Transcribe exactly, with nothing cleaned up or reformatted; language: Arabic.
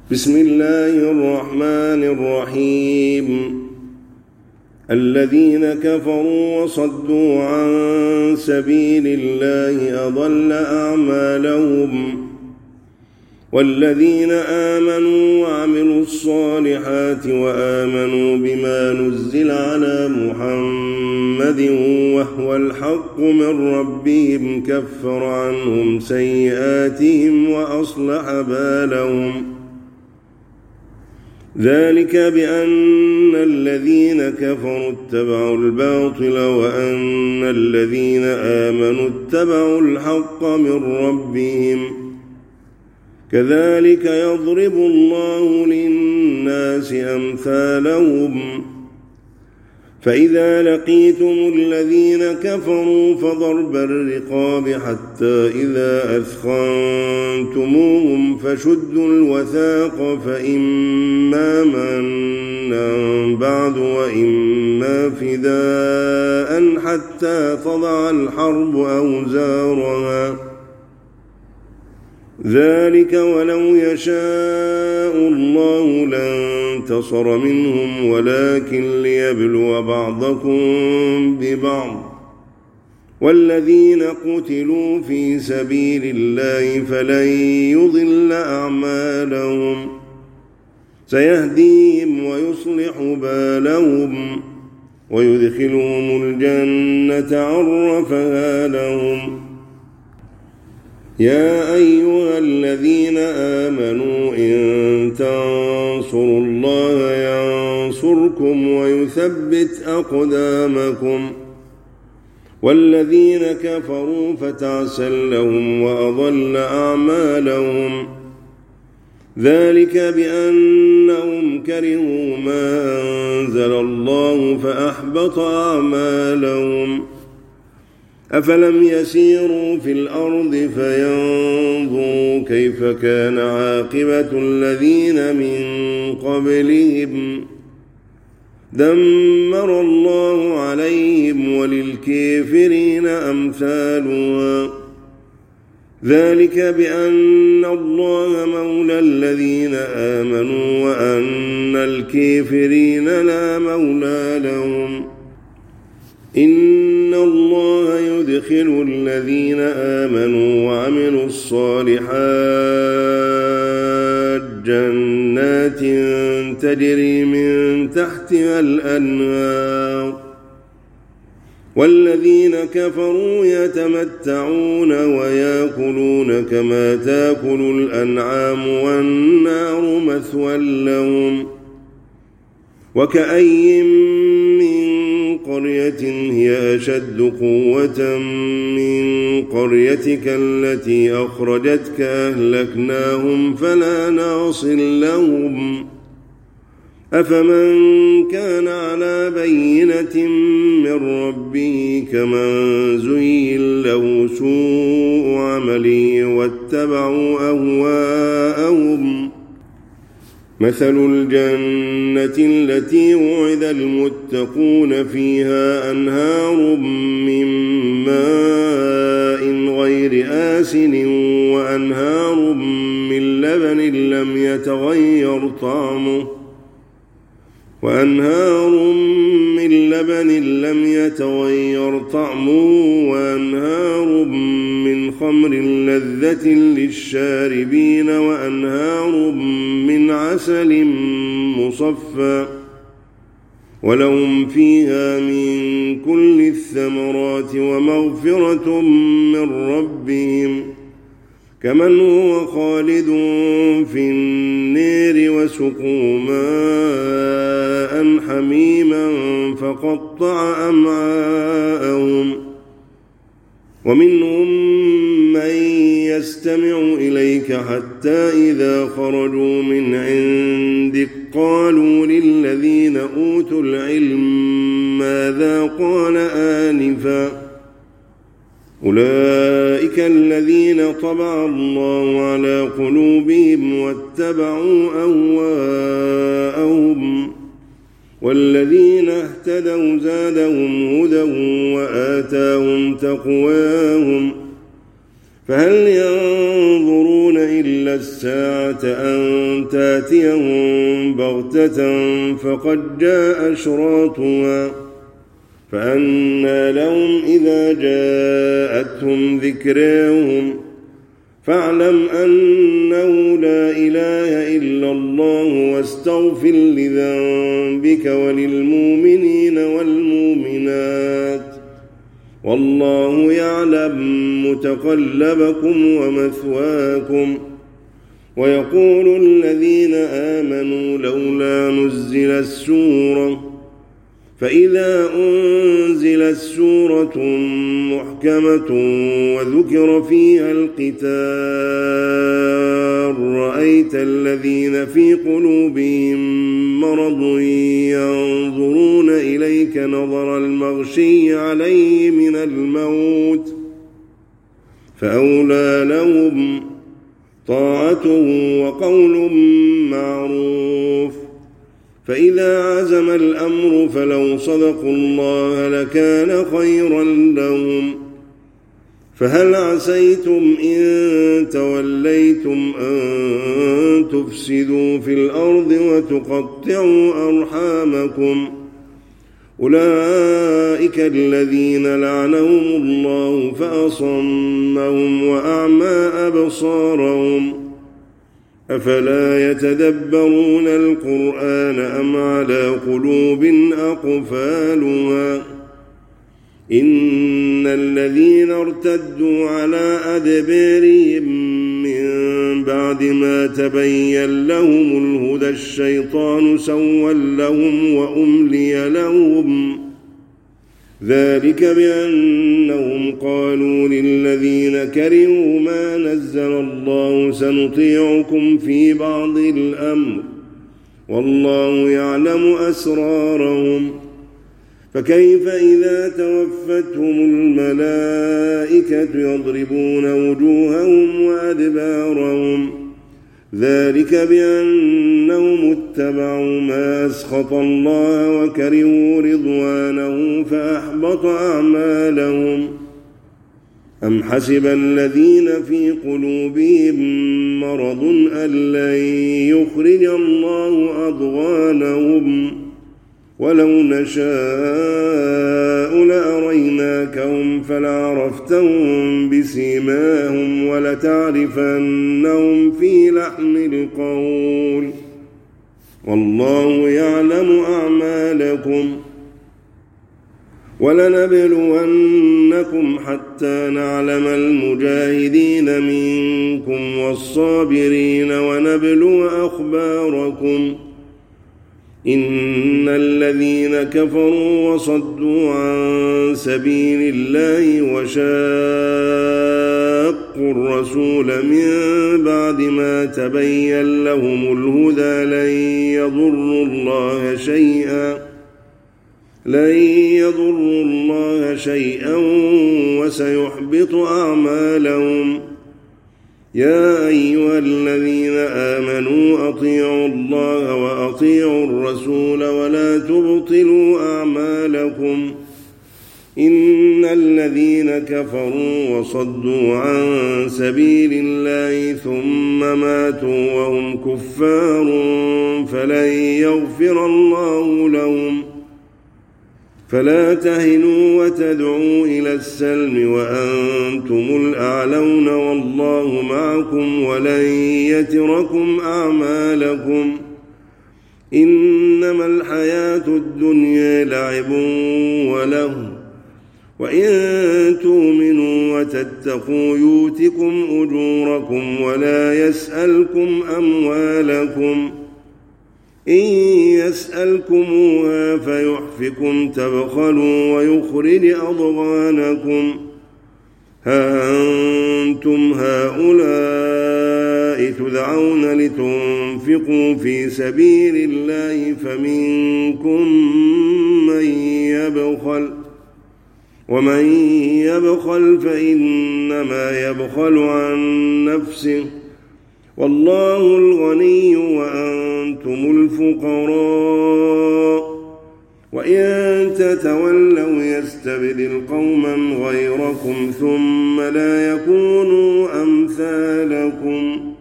بسم الله الرحمن الرحيم. الذين كفروا وصدوا عن سبيل الله أضل أعمالهم، والذين آمنوا وعملوا الصالحات وآمنوا بما نزل على محمد وهو الحق من ربهم كفر عنهم سيئاتهم وأصلح بالهم. ذلك بأن الذين كفروا اتبعوا الباطل وأن الذين آمنوا اتبعوا الحق من ربهم. كذلك يضرب الله للناس أمثالهم. فإذا لقيتم الذين كفروا فضرب الرقاب حتى إذا أثخنتموهم فشدوا الوثاق فإما منا بعد وإما فداء حتى تضع الحرب أوزارها. ذلك ولو يشاء الله لانتصر منهم ولكن ليبلو بعضكم ببعض. والذين قتلوا في سبيل الله فلن يضل أعمالهم سيهديهم ويصلح بالهم ويدخلهم الجنة عرفها لهم. يا أيها الذين آمنوا إن تنصروا الله ينصركم ويثبت أقدامكم. والذين كفروا فتعسا لهم وأضل أعمالهم. ذلك بأنهم كرهوا ما أنزل الله فأحبط أعمالهم. أفلم يسيروا في الأرض فينظروا كيف كان عاقبة الذين من قبلهم. دمر الله عليهم وللكافرين أمثالها. ذلك بأن الله مولى الذين آمنوا وأن الكافرين لا مولى لهم. إن الله يدخل الذين آمنوا وعملوا الصالحات جنات تجري من تحتها الأنهار. والذين كفروا يتمتعون ويأكلون كما تأكل الأنعام والنار مثوى لهم. وكأي من قرية هي أشد قوة من قريتك التي أخرجتك أهلكناهم فلا ناصر لهم. أفمن كان على بينة من ربه كمن زين له سوء عمله واتبعوا أهواءهم. مثل الجنة التي وعد المتقون فيها أنهار من ماء غير آسن وأنهار من لبن لم يتغير طعمه وأنهار من لبن لم يتغير طعمه وأنهار من خمر لذة للشاربين وأنهار من عسل مصفى ولهم فيها من كل الثمرات ومغفرة من ربهم كمن هو خالد في النار وسقوا ماء حميما فقطع أمعاءهم. ومنهم من يستمع إليك حتى إذا خرجوا من عندك قالوا للذين أوتوا العلم ماذا قال آنفا. أولئك الذين طبع الله على قلوبهم واتبعوا أهواءهم. والذين اهتدوا زادهم هدى وآتاهم تقواهم. فهل ينظرون إلا الساعة أن تأتيهم بغتة فقد جاء أشراطها فأنى لهم إذا جاءتهم ذكراهم فاعلم أنه لا إله إلا الله واستغفر لذنبك وللمؤمنين والمؤمنات والله يعلم متقلبكم ومثواكم. ويقول الذين آمنوا لولا نزلت سورة فإذا أنزلت سورة محكمة وذكر فيها القتال رأيت الذين في قلوبهم مرض ينظرون إليك نظر المغشي عليه من الموت فأولى لهم طاعة وقول معروف. فإذا عزم الأمر فلو صدقوا الله لكان خيرا لهم. فهل عسيتم إن توليتم أن تفسدوا في الأرض وتقطعوا أرحامكم أولئك الذين لعنهم الله فأصمهم وأعمى أبصارهم أفلا يتدبرون القرآن أم على قلوب أقفالها إن الذين ارتدوا على أدبارهم من بعد ما تبين لهم الهدى الشيطان سول لهم وأملي لهم ذلك بأنهم قالوا للذين كرهوا ما نزل الله سنطيعكم في بعض الأمر والله يعلم أسرارهم فكيف إذا توفتهم الملائكة يضربون وجوههم وأدبارهم ذلك بأنهم اتبعوا ما أسخط الله وكرهوا رضوانه فأحبط أعمالهم. أم حسب الذين في قلوبهم مرض أن لن يخرج الله أضغانهم ولو نشاء لأريناكهم فلعرفتهم بسيماهم ولتعرفنهم في لحن القول والله يعلم أعمالكم. ولنبلونكم حتى نعلم المجاهدين منكم والصابرين ونبلو أخباركم إن الذين كفروا وصدوا عن سبيل الله وشاقوا الرسول من بعد ما تبين لهم الهدى لن يضروا الله شيئا لن يضروا الله شيئا وسيحبط أعمالهم. يا أيها الذين آمنوا أطيعوا الله وأطيعوا الرسول ولا تبطلوا أعمالكم إن الذين كفروا وصدوا عن سبيل الله ثم ماتوا وهم كفار فلن يغفر الله لهم. فلا تهنوا وتدعوا إلى السلم وأنتم الأعلون والله معكم ولن يتركم أعمالكم إنما الحياة الدنيا لعب وله وإن تؤمنوا وتتقوا يؤتكم أجوركم ولا يسألكم أموالكم إن يسألكموها فيحفكم تبخلوا ويخرج أضغانكم ها أنتم هؤلاء تدعون لتنفقوا في سبيل الله فمنكم من يبخل ومن يبخل فإنما يبخل عن نفسه والله الغني وأنتم الفقراء وإن تتولوا يستبدل قوما غيركم ثم لا يكونوا أمثالكم